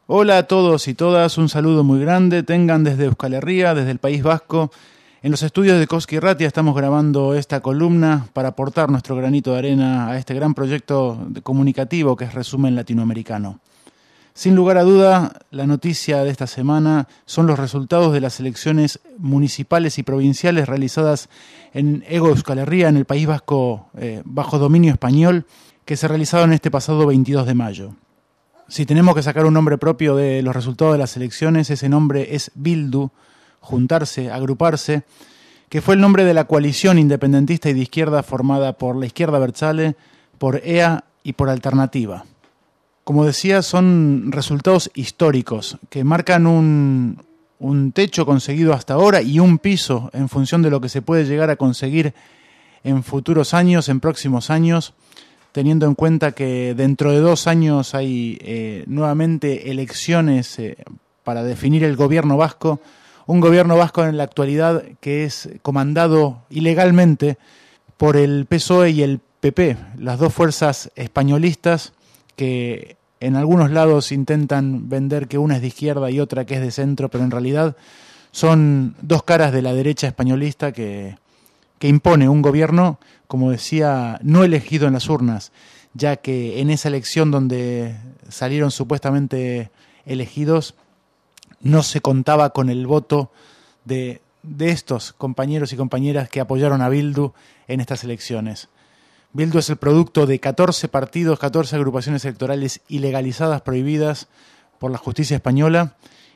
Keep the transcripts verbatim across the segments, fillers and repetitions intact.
Hola a todos y todas, un saludo muy grande, tengan desde Euskal Herria, desde el País Vasco. En los estudios de Koski Irratia estamos grabando esta columna para aportar nuestro granito de arena a este gran proyecto comunicativo que es Resumen Latinoamericano. Sin lugar a duda, la noticia de esta semana son los resultados de las elecciones municipales y provinciales realizadas en Hego Euskal Herria, en el País Vasco, eh, bajo dominio español, que se realizaron este pasado veintidós de mayo. Si tenemos que sacar un nombre propio de los resultados de las elecciones, ese nombre es Bildu, juntarse, agruparse, que fue el nombre de la coalición independentista y de izquierda formada por la Izquierda Abertzale, por E A y por Alternativa. Como decía, son resultados históricos que marcan un, un techo conseguido hasta ahora y un piso en función de lo que se puede llegar a conseguir en futuros años, en próximos años, teniendo en cuenta que dentro de dos años hay eh, nuevamente elecciones eh, para definir el gobierno vasco, un gobierno vasco en la actualidad que es comandado ilegalmente por el P S O E y el P P, las dos fuerzas españolistas que en algunos lados intentan vender que una es de izquierda y otra que es de centro, pero en realidad son dos caras de la derecha españolista que, que impone un gobierno, como decía, no elegido en las urnas, ya que en esa elección donde salieron supuestamente elegidos no se contaba con el voto de, de estos compañeros y compañeras que apoyaron a Bildu en estas elecciones. Bildu es el producto de catorce partidos, catorce agrupaciones electorales ilegalizadas, prohibidas por la justicia española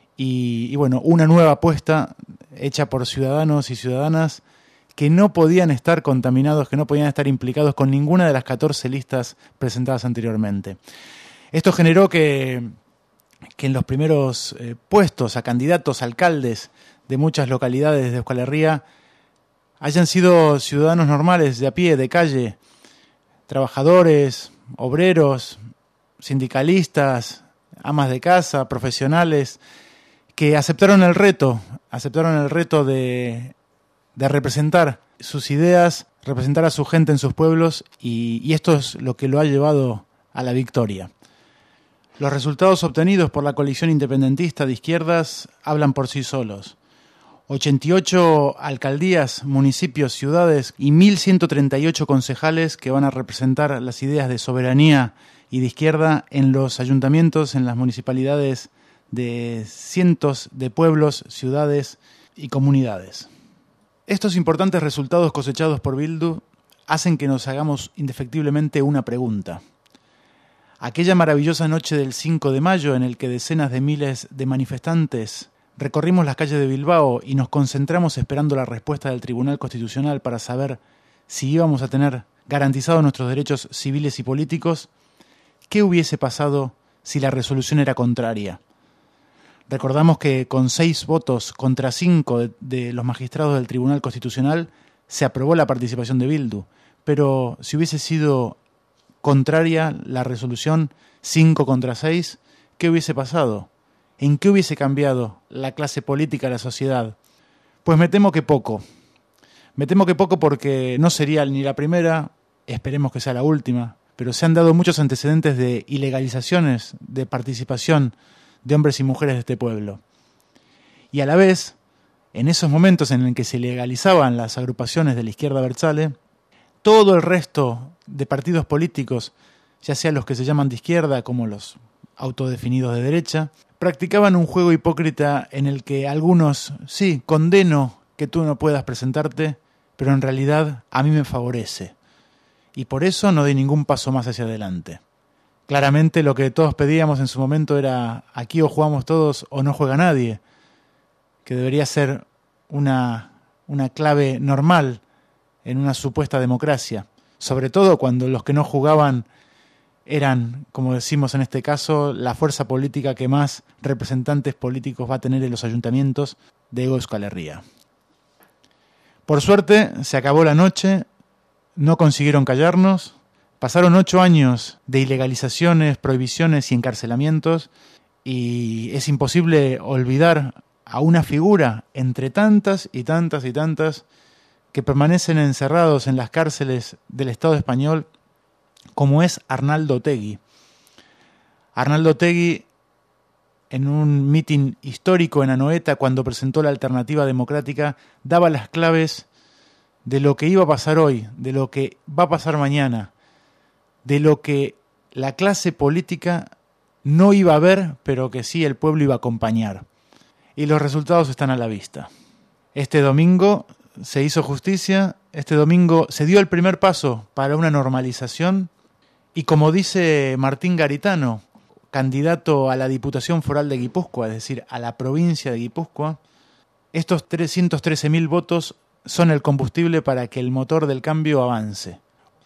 y, y bueno, una nueva apuesta hecha por ciudadanos y ciudadanas que no podían estar contaminados, que no podían estar implicados con ninguna de las catorce listas presentadas anteriormente. Esto generó que, que en los primeros eh, puestos a candidatos, alcaldes de muchas localidades de Euskal Herria hayan sido ciudadanos normales, de a pie, de calle, trabajadores, obreros, sindicalistas, amas de casa, profesionales, que aceptaron el reto, aceptaron el reto de, de representar sus ideas, representar a su gente en sus pueblos, y, y esto es lo que lo ha llevado a la victoria. Los resultados obtenidos por la coalición independentista de izquierdas hablan por sí solos. ochenta y ocho alcaldías, municipios, ciudades y mil ciento treinta y ocho concejales que van a representar las ideas de soberanía y de izquierda en los ayuntamientos, en las municipalidades de cientos de pueblos, ciudades y comunidades. Estos importantes resultados cosechados por Bildu hacen que nos hagamos indefectiblemente una pregunta. Aquella maravillosa noche del cinco de mayo en el que decenas de miles de manifestantes recorrimos las calles de Bilbao y nos concentramos esperando la respuesta del Tribunal Constitucional para saber si íbamos a tener garantizados nuestros derechos civiles y políticos, ¿qué hubiese pasado si la resolución era contraria? Recordamos que con seis votos contra cinco de, de los magistrados del Tribunal Constitucional se aprobó la participación de Bildu, pero si hubiese sido contraria la resolución cinco contra seis, ¿qué hubiese pasado? ¿En qué hubiese cambiado la clase política, la sociedad? Pues me temo que poco. Me temo que poco porque no sería ni la primera, esperemos que sea la última, pero se han dado muchos antecedentes de ilegalizaciones de participación de hombres y mujeres de este pueblo. Y a la vez, en esos momentos en los que se legalizaban las agrupaciones de la Izquierda Abertzale, todo el resto de partidos políticos, ya sean los que se llaman de izquierda como los autodefinidos de derecha, practicaban un juego hipócrita en el que algunos, sí, condeno que tú no puedas presentarte, pero en realidad a mí me favorece. Y por eso no doy ningún paso más hacia adelante. Claramente lo que todos pedíamos en su momento era aquí o jugamos todos o no juega nadie, que debería ser una, una clave normal en una supuesta democracia, sobre todo cuando los que no jugaban eran, como decimos en este caso, la fuerza política que más representantes políticos va a tener en los ayuntamientos de Hego Euskal Herria. Por suerte, se acabó la noche, no consiguieron callarnos, pasaron ocho años de ilegalizaciones, prohibiciones y encarcelamientos, y es imposible olvidar a una figura entre tantas y tantas y tantas que permanecen encerrados en las cárceles del Estado español, como es Arnaldo Otegi. Arnaldo Otegi en un mitin histórico en Anoeta, cuando presentó la alternativa democrática, daba las claves de lo que iba a pasar hoy, de lo que va a pasar mañana, de lo que la clase política no iba a ver, pero que sí el pueblo iba a acompañar. Y los resultados están a la vista. Este domingo se hizo justicia, este domingo se dio el primer paso para una normalización, y como dice Martín Garitano, candidato a la Diputación Foral de Guipúzcoa, es decir, a la provincia de Guipúzcoa, estos trescientos trece mil votos son el combustible para que el motor del cambio avance.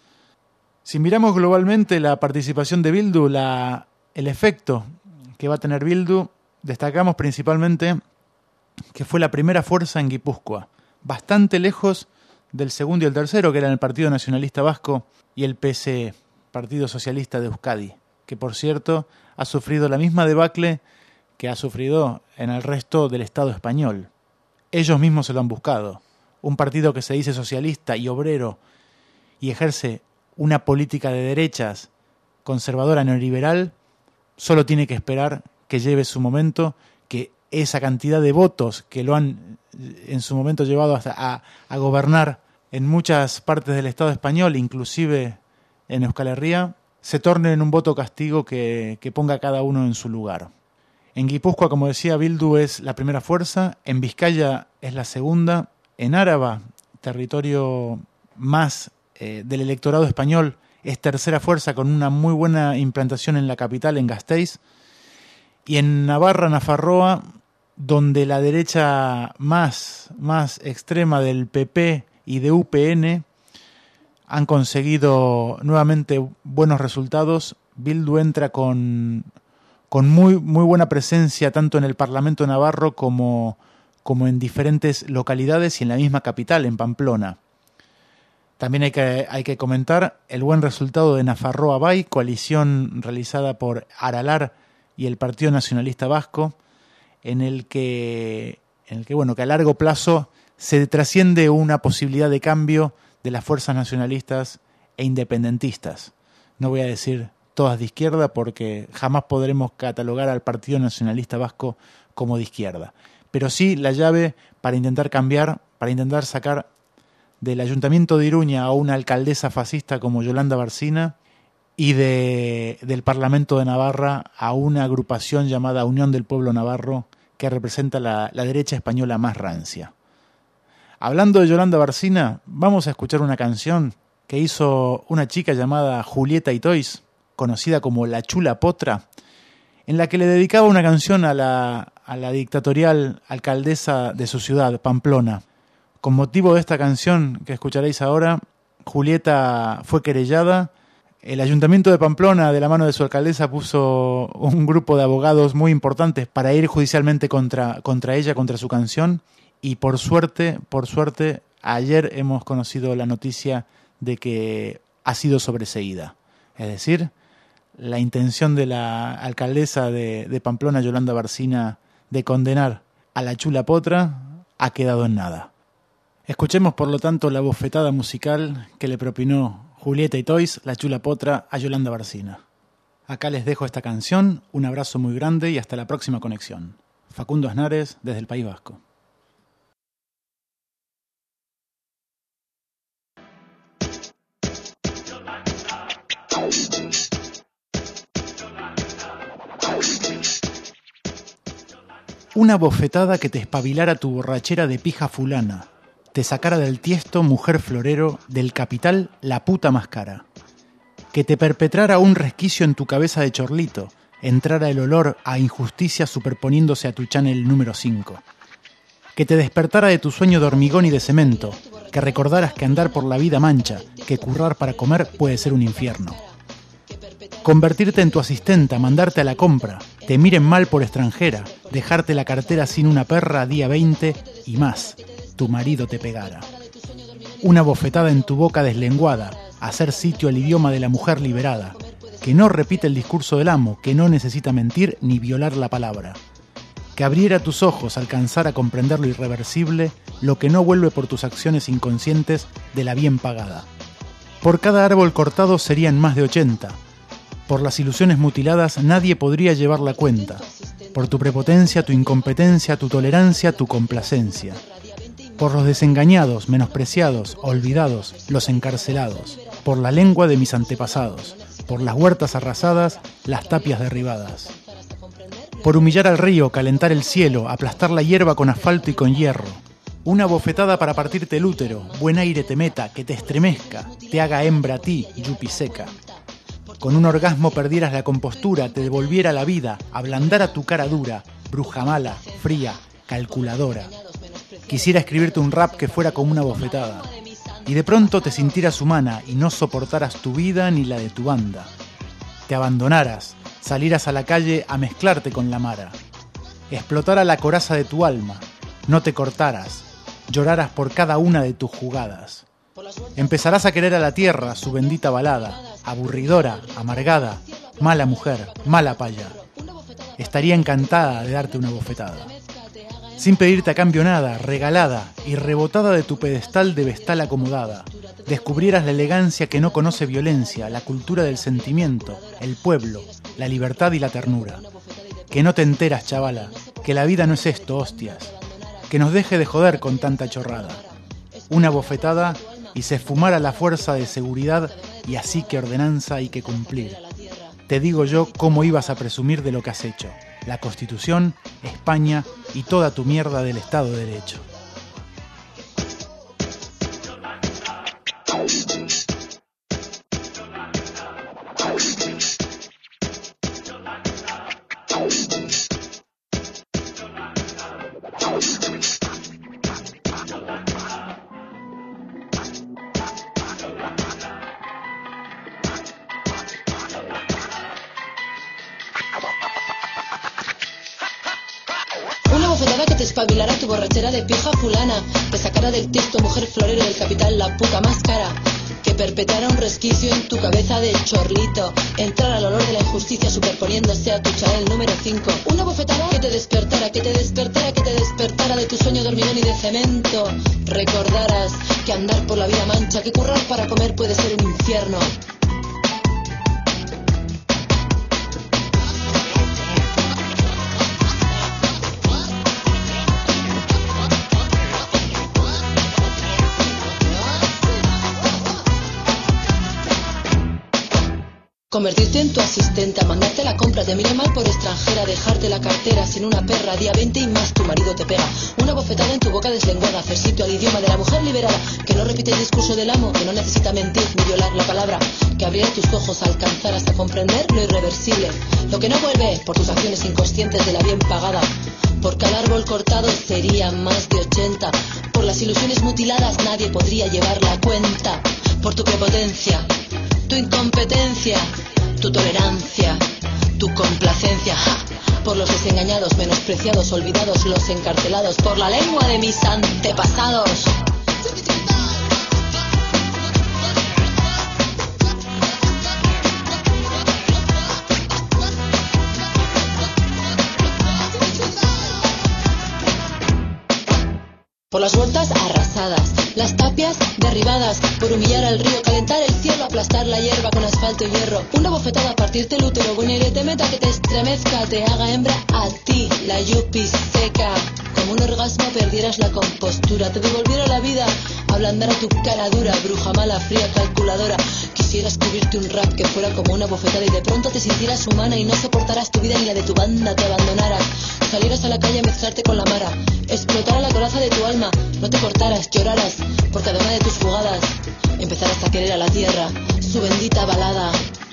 Si miramos globalmente la participación de Bildu, la, el efecto que va a tener Bildu, destacamos principalmente que fue la primera fuerza en Guipúzcoa, bastante lejos del segundo y el tercero, que eran el Partido Nacionalista Vasco y el P S E, Partido Socialista de Euskadi, que por cierto ha sufrido la misma debacle que ha sufrido en el resto del Estado español. Ellos mismos se lo han buscado. Un partido que se dice socialista y obrero y ejerce una política de derechas conservadora neoliberal, solo tiene que esperar que lleve su momento, que esa cantidad de votos que lo han en su momento llevado hasta a, a gobernar en muchas partes del Estado español, inclusive en Euskal Herria, se torne en un voto castigo que, que ponga a cada uno en su lugar. En Guipúzcoa, como decía, Bildu es la primera fuerza, en Vizcaya es la segunda, en Áraba, territorio más eh, del electorado español, es tercera fuerza con una muy buena implantación en la capital, en Gasteiz, y en Navarra, Nafarroa, donde la derecha más, más extrema del P P y de U P N han conseguido nuevamente buenos resultados. Bildu entra con, con muy, muy buena presencia tanto en el Parlamento navarro como, como en diferentes localidades y en la misma capital, en Pamplona. También hay que, hay que comentar el buen resultado de Nafarroa Bai, coalición realizada por Aralar y el Partido Nacionalista Vasco, en el que, en el que, bueno, que a largo plazo se trasciende una posibilidad de cambio de las fuerzas nacionalistas e independentistas. No voy a decir todas de izquierda porque jamás podremos catalogar al Partido Nacionalista Vasco como de izquierda. Pero sí la llave para intentar cambiar, para intentar sacar del Ayuntamiento de Iruña a una alcaldesa fascista como Yolanda Barcina y de, del Parlamento de Navarra a una agrupación llamada Unión del Pueblo Navarro que representa la, la derecha española más rancia. Hablando de Yolanda Barcina, vamos a escuchar una canción que hizo una chica llamada Julieta Itois, conocida como La Chula Potra, en la que le dedicaba una canción a la, a la dictatorial alcaldesa de su ciudad, Pamplona. Con motivo de esta canción que escucharéis ahora, Julieta fue querellada. El Ayuntamiento de Pamplona, de la mano de su alcaldesa, puso un grupo de abogados muy importantes para ir judicialmente contra, contra ella, contra su canción. Y por suerte, por suerte, ayer hemos conocido la noticia de que ha sido sobreseída. Es decir, la intención de la alcaldesa de, de Pamplona, Yolanda Barcina, de condenar a la Chula Potra ha quedado en nada. Escuchemos, por lo tanto, la bofetada musical que le propinó Julieta Itois, la Chula Potra, a Yolanda Barcina. Acá les dejo esta canción, un abrazo muy grande y hasta la próxima conexión. Facundo Aznares, desde el País Vasco. Una bofetada que te espabilara tu borrachera de pija fulana, te sacara del tiesto, mujer florero, del capital la puta más cara. Que te perpetrara un resquicio en tu cabeza de chorlito, entrara el olor a injusticia superponiéndose a tu channel número cinco. Que te despertara de tu sueño de hormigón y de cemento, que recordaras que andar por la vida mancha, que currar para comer puede ser un infierno. Convertirte en tu asistenta, mandarte a la compra, te miren mal por extranjera, dejarte la cartera sin una perra día veinte y más, tu marido te pegara. Una bofetada en tu boca deslenguada, hacer sitio al idioma de la mujer liberada, que no repite el discurso del amo, que no necesita mentir ni violar la palabra. Que abriera tus ojos, alcanzar a comprender lo irreversible, lo que no vuelve por tus acciones inconscientes de la bien pagada. Por cada árbol cortado serían más de ochenta. Por las ilusiones mutiladas nadie podría llevar la cuenta. por tu prepotencia, tu incompetencia, tu tolerancia, tu complacencia. Por los desengañados, menospreciados, olvidados, los encarcelados. Por la lengua de mis antepasados. Por las huertas arrasadas, las tapias derribadas. Por humillar al río, calentar el cielo, aplastar la hierba con asfalto y con hierro. Una bofetada para partirte el útero, buen aire te meta, que te estremezca, te haga hembra a ti, yupi seca. Con un orgasmo perdieras la compostura, te devolviera la vida, ablandara tu cara dura, bruja mala, fría, calculadora. Quisiera escribirte un rap que fuera como una bofetada, y de pronto te sintieras humana y no soportaras tu vida ni la de tu banda. Te abandonaras, salieras a la calle a mezclarte con la mara. Explotara la coraza de tu alma, no te cortaras, lloraras por cada una de tus jugadas. Empezarás a querer a la tierra, su bendita balada, aburridora, amargada, mala mujer, mala paya. Estaría encantada de darte una bofetada. Sin pedirte a cambio nada, regalada y rebotada de tu pedestal de vestal acomodada. Descubrieras la elegancia que no conoce violencia, la cultura del sentimiento, el pueblo, la libertad y la ternura. Que no te enteras, chavala, que la vida no es esto, hostias. Que nos deje de joder con tanta chorrada. Una bofetada y se esfumara la fuerza de seguridad y así que ordenanza hay que cumplir. Te digo yo cómo ibas a presumir de lo que has hecho. La Constitución, España y toda tu mierda del Estado de Derecho. Espabilará tu borrachera de pija fulana, te sacará del tiesto mujer florero del capital la puta más cara, que perpetrará un resquicio en tu cabeza de chorlito, entrar al olor de la injusticia superponiéndose a tu Chanel número cinco. Una bofetada que te despertara, que te despertara, que te despertara de tu sueño de hormigón y de cemento. Recordarás que andar por la vida mancha, que currar para comer puede ser un infierno. Convertirte en tu asistente, a mandarte la compra, te mire mal por extranjera, dejarte la cartera sin una perra, día veinte y más tu marido te pega. Una bofetada en tu boca deslenguada, hacer sitio al idioma de la mujer liberada, que no repite el discurso del amo, que no necesita mentir ni violar la palabra, que abriera tus ojos, alcanzaras a comprender lo irreversible, lo que no vuelve por tus acciones inconscientes de la bien pagada. Por cada árbol cortado serían más de ochenta, por las ilusiones mutiladas nadie podría llevar la cuenta, por tu prepotencia, tu incompetencia, tu tolerancia, tu complacencia, ¡ja! Por los desengañados, menospreciados, olvidados, los encarcelados, por la lengua de mis antepasados. Por las huertas arrasadas, las tapias derribadas, por humillar al río, calentar el cielo, aplastar la hierba con asfalto y hierro. Una bofetada, partirte el útero, buen aire te meta, que te estremezca, te haga hembra a ti, la yupi seca. Como un orgasmo perdieras la compostura, te devolviera la vida, ablandara tu cara dura, bruja mala, fría, calculadora. Quisiera escribirte un rap que fuera como una bofetada y de pronto te sintieras humana y no soportaras tu vida ni la de tu banda, te abandonaras. Salieras a la calle a mezclarte con la mara, explotara la coraza de tu alma, no te cortaras, lloraras por cada una de tus jugadas, empezarás a querer a la tierra, su bendita balada.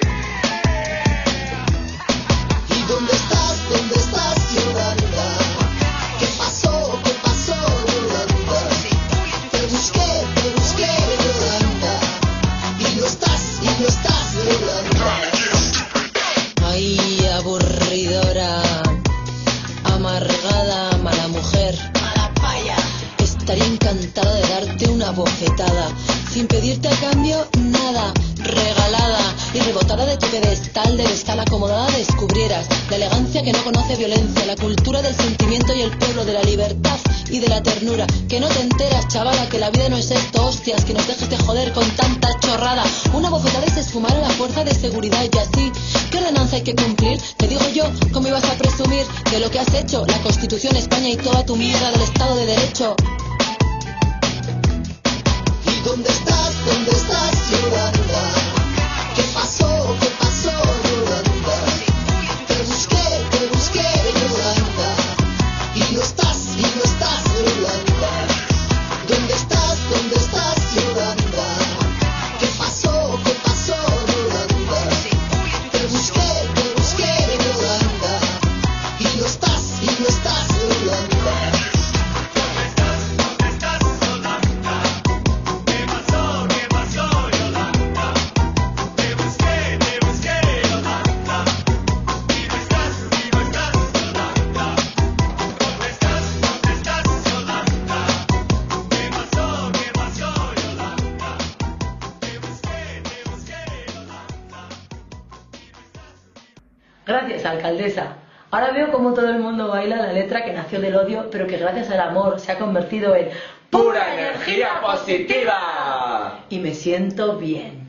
¿Y dónde estás? ¿Dónde estás, Yolanda? ¿Qué pasó? ¿Qué pasó, Yolanda? Te busqué, te busqué, Yolanda, y no estás, y no estás, Yolanda. Ay, aburridora, amargada, mala mujer, mala paya. Estaría encantada de darte una bofetada, sin pedirte a cambio nada, regalada y rebotada de tu pedestal de vestal acomodada, descubrieras la elegancia que no conoce violencia, la cultura del sentimiento y el pueblo de la libertad y de la ternura. Que no te enteras, chavala, que la vida no es esto, hostias, que nos dejes de joder con tanta chorrada. Una bofetada y se esfumara la fuerza de seguridad y así, ¿qué ordenanza hay que cumplir? Te digo yo, ¿cómo ibas a presumir presumir de lo que has hecho, la Constitución, España y toda tu mierda del Estado de Derecho. ¿Y dónde estás? ¿Dónde estás, Yolanda? ¿Qué pasó? ¿Qué pasó, Yolanda? Te busqué, te busqué, Yolanda. Y no estás, y no estás, Yolanda. ¿Dónde estás? ¿Dónde estás, Yolanda? ¿Qué pasó? ¿Qué pasó, Yolanda? Te busqué, te busqué, Yolanda. Y no estás, y no estás, Yolanda. Gracias, alcaldesa. Ahora veo cómo todo el mundo baila la letra que nació del odio, pero que gracias al amor se ha convertido en ¡pura energía positiva! Y me siento bien.